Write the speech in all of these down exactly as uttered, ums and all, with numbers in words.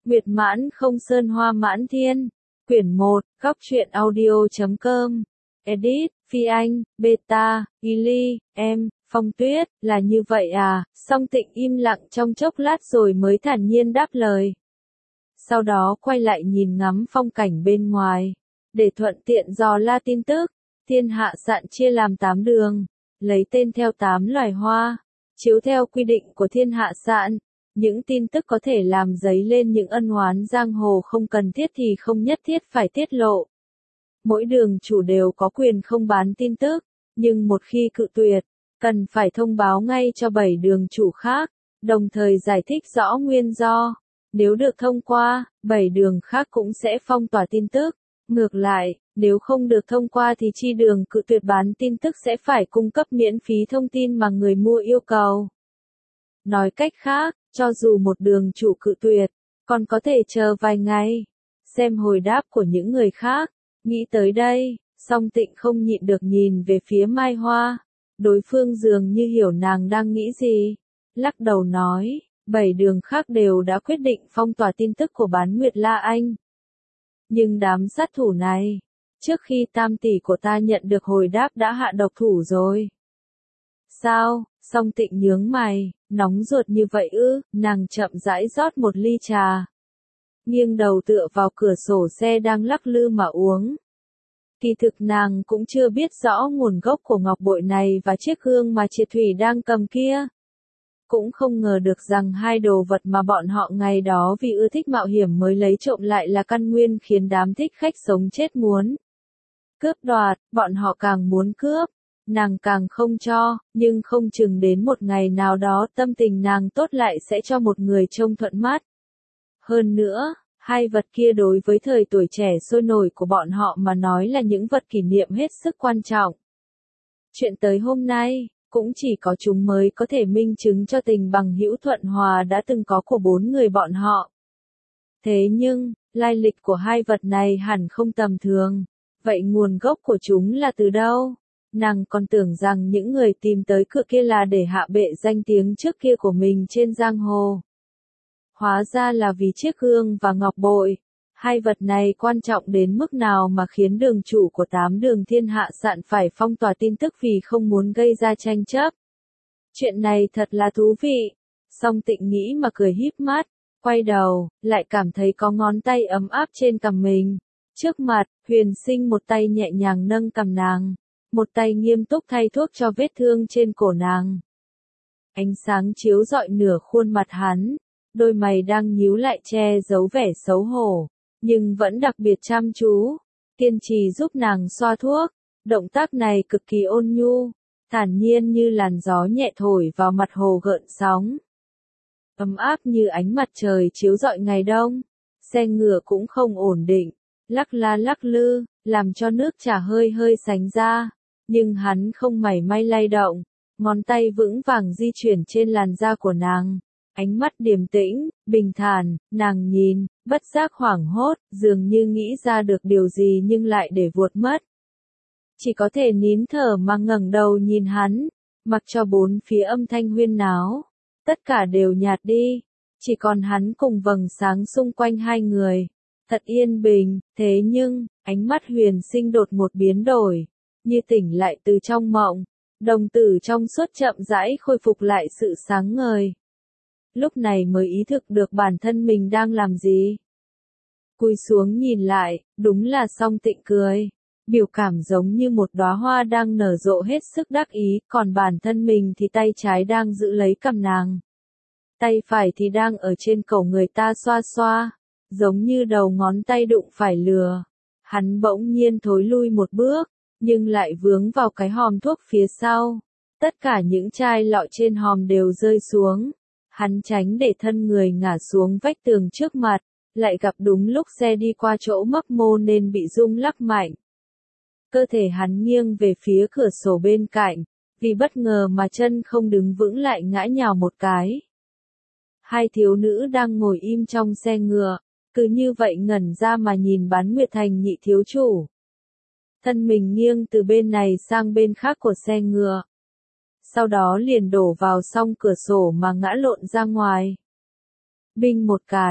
Nguyệt mãn không sơn hoa mãn thiên. Quyển một, góc truyện audio.com. Edit, Phi Anh, Beta, Ili, em, Phong Tuyết, là như vậy à? Song Tịnh im lặng trong chốc lát rồi mới thản nhiên đáp lời. Sau đó quay lại nhìn ngắm phong cảnh bên ngoài. Để thuận tiện dò la tin tức, thiên hạ sạn chia làm tám đường, lấy tên theo tám loài hoa, chiếu theo quy định của thiên hạ sạn. Những tin tức có thể làm dấy lên những ân oán giang hồ không cần thiết thì không nhất thiết phải tiết lộ. Mỗi đường chủ đều có quyền không bán tin tức, nhưng một khi cự tuyệt, cần phải thông báo ngay cho bảy đường chủ khác, đồng thời giải thích rõ nguyên do. Nếu được thông qua, bảy đường khác cũng sẽ phong tỏa tin tức. Ngược lại, nếu không được thông qua thì chi đường cự tuyệt bán tin tức sẽ phải cung cấp miễn phí thông tin mà người mua yêu cầu. Nói cách khác, cho dù một đường chủ cự tuyệt, còn có thể chờ vài ngày, xem hồi đáp của những người khác. Nghĩ tới đây, Song Tịnh không nhịn được nhìn về phía Mai Hoa. Đối phương dường như hiểu nàng đang nghĩ gì. Lắc đầu nói, bảy đường khác đều đã quyết định phong tỏa tin tức của Bán Nguyệt La Anh. Nhưng đám sát thủ này, trước khi tam tỷ của ta nhận được hồi đáp đã hạ độc thủ rồi. Sao? Song Tịnh nhướng mày, nóng ruột như vậy ư? Nàng chậm rãi rót một ly trà, nghiêng đầu tựa vào cửa sổ xe đang lắc lư mà uống. Kỳ thực nàng cũng chưa biết rõ nguồn gốc của ngọc bội này và chiếc gương mà Triệt Thủy đang cầm kia. Cũng không ngờ được rằng hai đồ vật mà bọn họ ngày đó vì ưa thích mạo hiểm mới lấy trộm lại là căn nguyên khiến đám thích khách sống chết muốn cướp đoạt. Bọn họ càng muốn cướp, nàng càng không cho, nhưng không chừng đến một ngày nào đó tâm tình nàng tốt lại sẽ cho một người trông thuận mắt. Hơn nữa, hai vật kia đối với thời tuổi trẻ sôi nổi của bọn họ mà nói là những vật kỷ niệm hết sức quan trọng. Chuyện tới hôm nay, cũng chỉ có chúng mới có thể minh chứng cho tình bằng hữu thuận hòa đã từng có của bốn người bọn họ. Thế nhưng, lai lịch của hai vật này hẳn không tầm thường. Vậy nguồn gốc của chúng là từ đâu? Nàng còn tưởng rằng những người tìm tới cửa kia là để hạ bệ danh tiếng trước kia của mình trên giang hồ. Hóa ra là vì chiếc gương và ngọc bội. Hai vật này quan trọng đến mức nào mà khiến đường chủ của tám đường thiên hạ sạn phải phong tỏa tin tức vì không muốn gây ra tranh chấp. Chuyện này thật là thú vị. Song Tịnh nghĩ mà cười híp mắt, quay đầu, lại cảm thấy có ngón tay ấm áp trên cằm mình. Trước mặt, Huyền Sinh một tay nhẹ nhàng nâng cằm nàng, một tay nghiêm túc thay thuốc cho vết thương trên cổ nàng. Ánh sáng chiếu rọi nửa khuôn mặt hắn, đôi mày đang nhíu lại che giấu vẻ xấu hổ, nhưng vẫn đặc biệt chăm chú, kiên trì giúp nàng xoa thuốc. Động tác này cực kỳ ôn nhu, thản nhiên như làn gió nhẹ thổi vào mặt hồ gợn sóng. Ấm áp như ánh mặt trời chiếu rọi ngày đông. Xe ngựa cũng không ổn định, lắc la lắc lư, làm cho nước trà hơi hơi sánh ra, nhưng hắn không mảy may lay động, ngón tay vững vàng di chuyển trên làn da của nàng. Ánh mắt điềm tĩnh, bình thản, nàng nhìn, bất giác hoảng hốt, dường như nghĩ ra được điều gì nhưng lại để vuột mất. Chỉ có thể nín thở mà ngẩng đầu nhìn hắn, mặc cho bốn phía âm thanh huyên náo, tất cả đều nhạt đi, chỉ còn hắn cùng vầng sáng xung quanh hai người. Thật yên bình, thế nhưng, ánh mắt Huyền Sinh đột một biến đổi, như tỉnh lại từ trong mộng, đồng tử trong suốt chậm rãi khôi phục lại sự sáng ngời. Lúc này mới ý thức được bản thân mình đang làm gì. Cúi xuống nhìn lại, đúng là Song Tịnh cười, biểu cảm giống như một đóa hoa đang nở rộ hết sức đắc ý, còn bản thân mình thì tay trái đang giữ lấy cằm nàng, tay phải thì đang ở trên cổ người ta xoa xoa, giống như đầu ngón tay đụng phải lừa. Hắn bỗng nhiên thối lui một bước, nhưng lại vướng vào cái hòm thuốc phía sau. Tất cả những chai lọ trên hòm đều rơi xuống. Hắn tránh để thân người ngả xuống vách tường trước mặt, lại gặp đúng lúc xe đi qua chỗ mấp mô nên bị rung lắc mạnh. Cơ thể hắn nghiêng về phía cửa sổ bên cạnh, vì bất ngờ mà chân không đứng vững lại ngã nhào một cái. Hai thiếu nữ đang ngồi im trong xe ngựa, cứ như vậy ngẩn ra mà nhìn Bán Nguyệt Thành nhị thiếu chủ. Thân mình nghiêng từ bên này sang bên khác của xe ngựa. Sau đó liền đổ vào song cửa sổ mà ngã lộn ra ngoài. Binh một cái,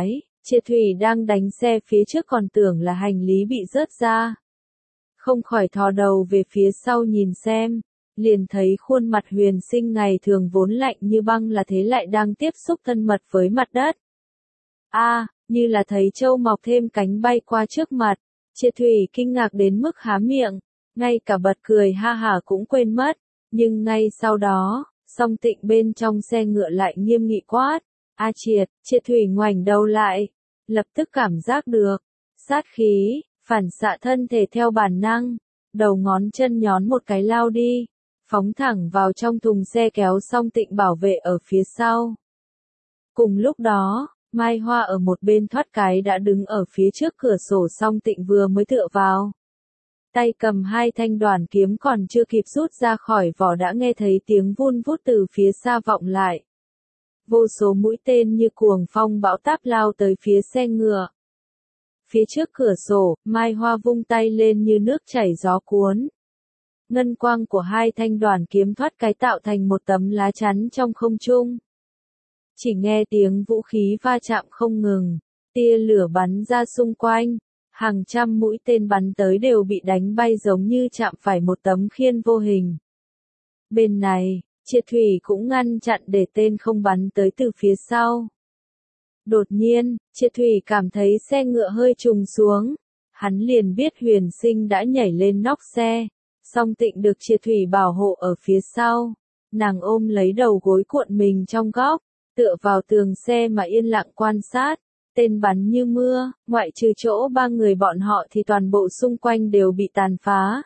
Triệt Thủy đang đánh xe phía trước còn tưởng là hành lý bị rớt ra. Không khỏi thò đầu về phía sau nhìn xem, liền thấy khuôn mặt Huyền Sinh ngày thường vốn lạnh như băng là thế lại đang tiếp xúc thân mật với mặt đất. A, à, như là thấy trâu mọc thêm cánh bay qua trước mặt, Triệt Thủy kinh ngạc đến mức há miệng, ngay cả bật cười ha hả cũng quên mất, nhưng ngay sau đó, Song Tịnh bên trong xe ngựa lại nghiêm nghị quát, "A Triệt!" Triệt Thủy ngoảnh đầu lại, lập tức cảm giác được sát khí, phản xạ thân thể theo bản năng, đầu ngón chân nhón một cái lao đi, phóng thẳng vào trong thùng xe kéo Song Tịnh bảo vệ ở phía sau. Cùng lúc đó, Mai Hoa ở một bên thoát cái đã đứng ở phía trước cửa sổ Song Tịnh vừa mới tựa vào. Tay cầm hai thanh đoàn kiếm còn chưa kịp rút ra khỏi vỏ đã nghe thấy tiếng vun vút từ phía xa vọng lại. Vô số mũi tên như cuồng phong bão táp lao tới phía xe ngựa. Phía trước cửa sổ, Mai Hoa vung tay lên như nước chảy gió cuốn. Ngân quang của hai thanh đoàn kiếm thoát cái tạo thành một tấm lá chắn trong không trung. Chỉ nghe tiếng vũ khí va chạm không ngừng, tia lửa bắn ra xung quanh, hàng trăm mũi tên bắn tới đều bị đánh bay giống như chạm phải một tấm khiên vô hình. Bên này, Triệt Thủy cũng ngăn chặn để tên không bắn tới từ phía sau. Đột nhiên, Triệt Thủy cảm thấy xe ngựa hơi trùng xuống, hắn liền biết Huyền Sinh đã nhảy lên nóc xe, Song Tịnh được Triệt Thủy bảo hộ ở phía sau, nàng ôm lấy đầu gối cuộn mình trong góc, tựa vào tường xe mà yên lặng quan sát, tên bắn như mưa, ngoại trừ chỗ ba người bọn họ thì toàn bộ xung quanh đều bị tàn phá.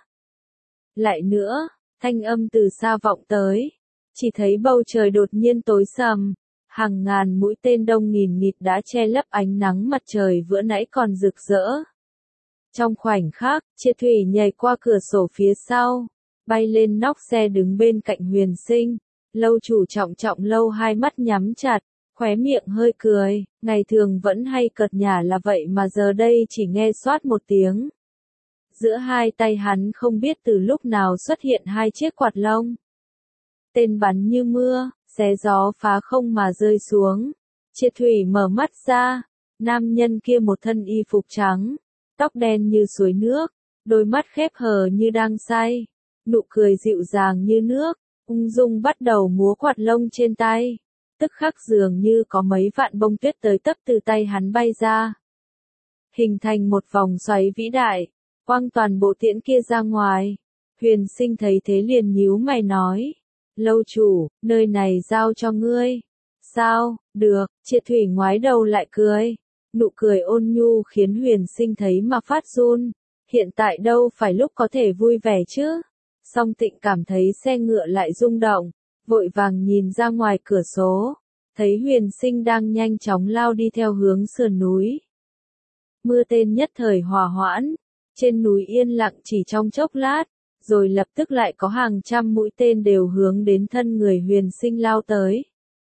Lại nữa, thanh âm từ xa vọng tới, chỉ thấy bầu trời đột nhiên tối sầm, hàng ngàn mũi tên đông nghìn nghịt đã che lấp ánh nắng mặt trời vừa nãy còn rực rỡ. Trong khoảnh khắc, Triệt Thủy nhảy qua cửa sổ phía sau, bay lên nóc xe đứng bên cạnh Huyền Sinh, Lâu Chủ trọng trọng lâu hai mắt nhắm chặt, khóe miệng hơi cười, ngày thường vẫn hay cợt nhả là vậy mà giờ đây chỉ nghe xoát một tiếng. Giữa hai tay hắn không biết từ lúc nào xuất hiện hai chiếc quạt lông. Tên bắn như mưa, xé gió phá không mà rơi xuống. Triệt Thủy mở mắt ra, nam nhân kia một thân y phục trắng, tóc đen như suối nước, đôi mắt khép hờ như đang say, nụ cười dịu dàng như nước, ung dung bắt đầu múa quạt lông trên tay. Tức khắc dường như có mấy vạn bông tuyết tới tấp từ tay hắn bay ra. Hình thành một vòng xoáy vĩ đại, quăng toàn bộ tiễn kia ra ngoài. Huyền Sinh thấy thế liền nhíu mày nói, Lâu Chủ, nơi này giao cho ngươi. Sao, được, Triệt Thủy ngoái đầu lại cười. Nụ cười ôn nhu khiến Huyền Sinh thấy mà phát run. Hiện tại đâu phải lúc có thể vui vẻ chứ. Song Tịnh cảm thấy xe ngựa lại rung động, vội vàng nhìn ra ngoài cửa sổ, thấy Huyền Sinh đang nhanh chóng lao đi theo hướng sườn núi. Mưa tên nhất thời hòa hoãn, trên núi yên lặng chỉ trong chốc lát, rồi lập tức lại có hàng trăm mũi tên đều hướng đến thân người Huyền Sinh lao tới.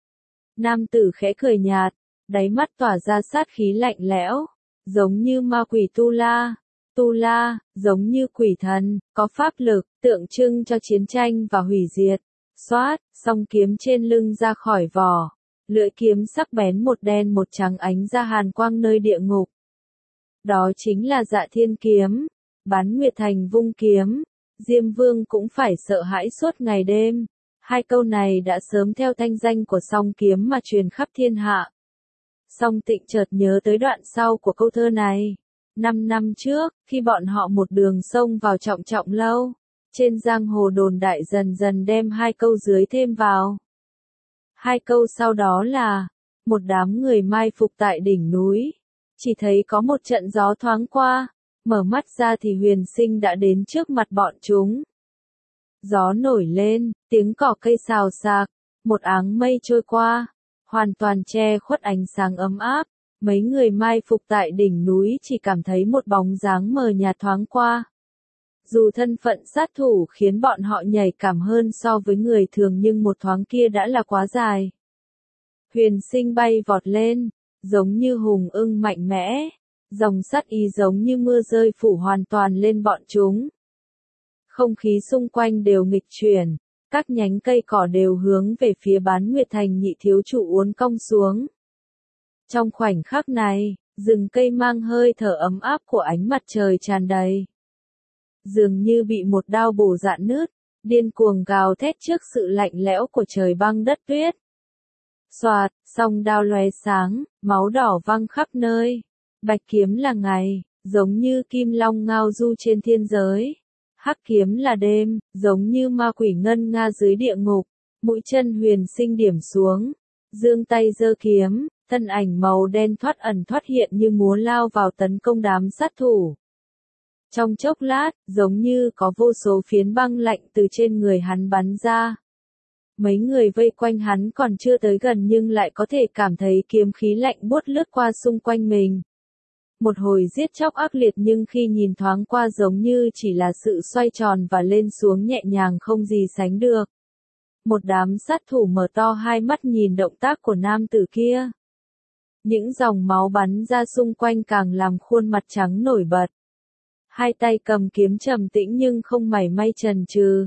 Nam tử khẽ cười nhạt, đáy mắt tỏa ra sát khí lạnh lẽo, giống như ma quỷ Tu La. Tu La, giống như quỷ thần, có pháp lực, tượng trưng cho chiến tranh và hủy diệt. Xoát, song kiếm trên lưng ra khỏi vỏ. Lưỡi kiếm sắc bén một đen một trắng ánh ra hàn quang nơi địa ngục. Đó chính là Dạ Thiên kiếm, Bán Nguyệt Thành vung kiếm. Diêm Vương cũng phải sợ hãi suốt ngày đêm. Hai câu này đã sớm theo thanh danh của song kiếm mà truyền khắp thiên hạ. Song Tịnh chợt nhớ tới đoạn sau của câu thơ này. Năm năm trước, khi bọn họ một đường sông vào Trọng Trọng lâu, trên giang hồ đồn đại dần dần đem hai câu dưới thêm vào. Hai câu sau đó là, một đám người mai phục tại đỉnh núi, chỉ thấy có một trận gió thoáng qua, mở mắt ra thì Huyền Sinh đã đến trước mặt bọn chúng. Gió nổi lên, tiếng cỏ cây xào xạc, một áng mây trôi qua, hoàn toàn che khuất ánh sáng ấm áp. Mấy người mai phục tại đỉnh núi chỉ cảm thấy một bóng dáng mờ nhạt thoáng qua. Dù thân phận sát thủ khiến bọn họ nhạy cảm hơn so với người thường nhưng một thoáng kia đã là quá dài. Huyền Sinh bay vọt lên, giống như hùng ưng mạnh mẽ, dòng sát ý giống như mưa rơi phủ hoàn toàn lên bọn chúng. Không khí xung quanh đều nghịch chuyển, các nhánh cây cỏ đều hướng về phía Bán Nguyệt Thành nhị thiếu chủ uốn cong xuống. Trong khoảnh khắc này, Rừng cây mang hơi thở ấm áp của ánh mặt trời tràn đầy. Dường như bị một đao bổ rạn nứt, điên cuồng gào thét trước sự lạnh lẽo của trời băng đất tuyết. Xoạt, song đao lóe sáng, máu đỏ văng khắp nơi. Bạch kiếm là ngày, giống như kim long ngao du trên thiên giới. Hắc kiếm là đêm, giống như ma quỷ ngân nga dưới địa ngục. Mũi chân huyền sinh điểm xuống, giương tay giơ kiếm, thân ảnh màu đen thoát ẩn thoát hiện như múa lao vào tấn công đám sát thủ. Trong chốc lát, giống như có vô số phiến băng lạnh từ trên người hắn bắn ra. Mấy người vây quanh hắn còn chưa tới gần nhưng lại có thể cảm thấy kiếm khí lạnh buốt lướt qua xung quanh mình. Một hồi giết chóc ác liệt nhưng khi nhìn thoáng qua giống như chỉ là sự xoay tròn và lên xuống nhẹ nhàng không gì sánh được. Một đám sát thủ mở to hai mắt nhìn động tác của nam tử kia. Những dòng máu bắn ra xung quanh càng làm khuôn mặt trắng nổi bật. Hai tay cầm kiếm trầm tĩnh nhưng không mảy may chần chừ.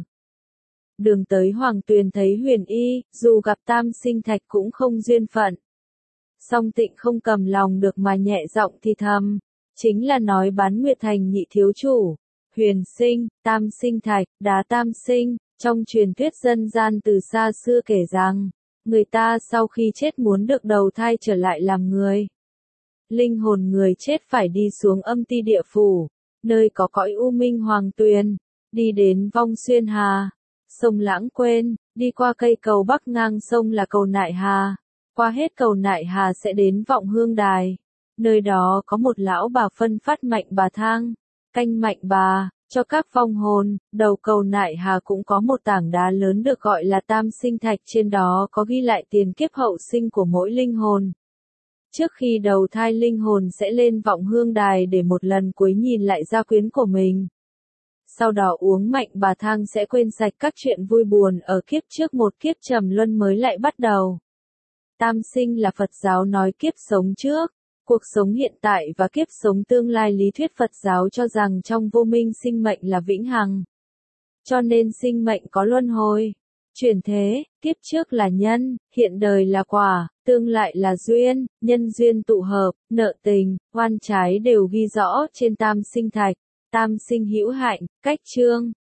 Đường tới Hoàng Tuyền thấy Huyền Y, dù gặp Tam Sinh Thạch cũng không duyên phận. Song Tịnh không cầm lòng được mà nhẹ giọng thì thầm, chính là nói Bán Nguyệt Thành nhị thiếu chủ, Huyền Sinh, Tam Sinh Thạch, Đá Tam Sinh, trong truyền thuyết dân gian từ xa xưa kể rằng, người ta sau khi chết muốn được đầu thai trở lại làm người. Linh hồn người chết phải đi xuống âm ti địa phủ, nơi có cõi u minh Hoàng Tuyền, đi đến Vong Xuyên Hà, sông Lãng Quên, đi qua cây cầu bắc ngang sông là cầu Nại Hà, qua hết cầu Nại Hà sẽ đến Vọng Hương Đài, nơi đó có một lão bà phân phát mạnh bà thang, canh mạnh bà, cho các vong hồn. Đầu cầu Nại Hà cũng có một tảng đá lớn được gọi là Tam Sinh Thạch, trên đó có ghi lại tiền kiếp hậu sinh của mỗi linh hồn. Trước khi đầu thai linh hồn sẽ lên Vọng Hương Đài để một lần cuối nhìn lại gia quyến của mình. Sau đó uống mạnh bà thang sẽ quên sạch các chuyện vui buồn ở kiếp trước, một kiếp trầm luân mới lại bắt đầu. Tam sinh là Phật giáo nói kiếp sống trước, cuộc sống hiện tại và kiếp sống tương lai. Lý thuyết Phật giáo cho rằng trong vô minh sinh mệnh là vĩnh hằng. Cho nên sinh mệnh có luân hồi, chuyển thế, kiếp trước là nhân, hiện đời là quả, tương lại là duyên, nhân duyên tụ hợp, nợ tình, oan trái đều ghi rõ trên Tam Sinh Thạch. Tam sinh hữu hạnh, cách chương.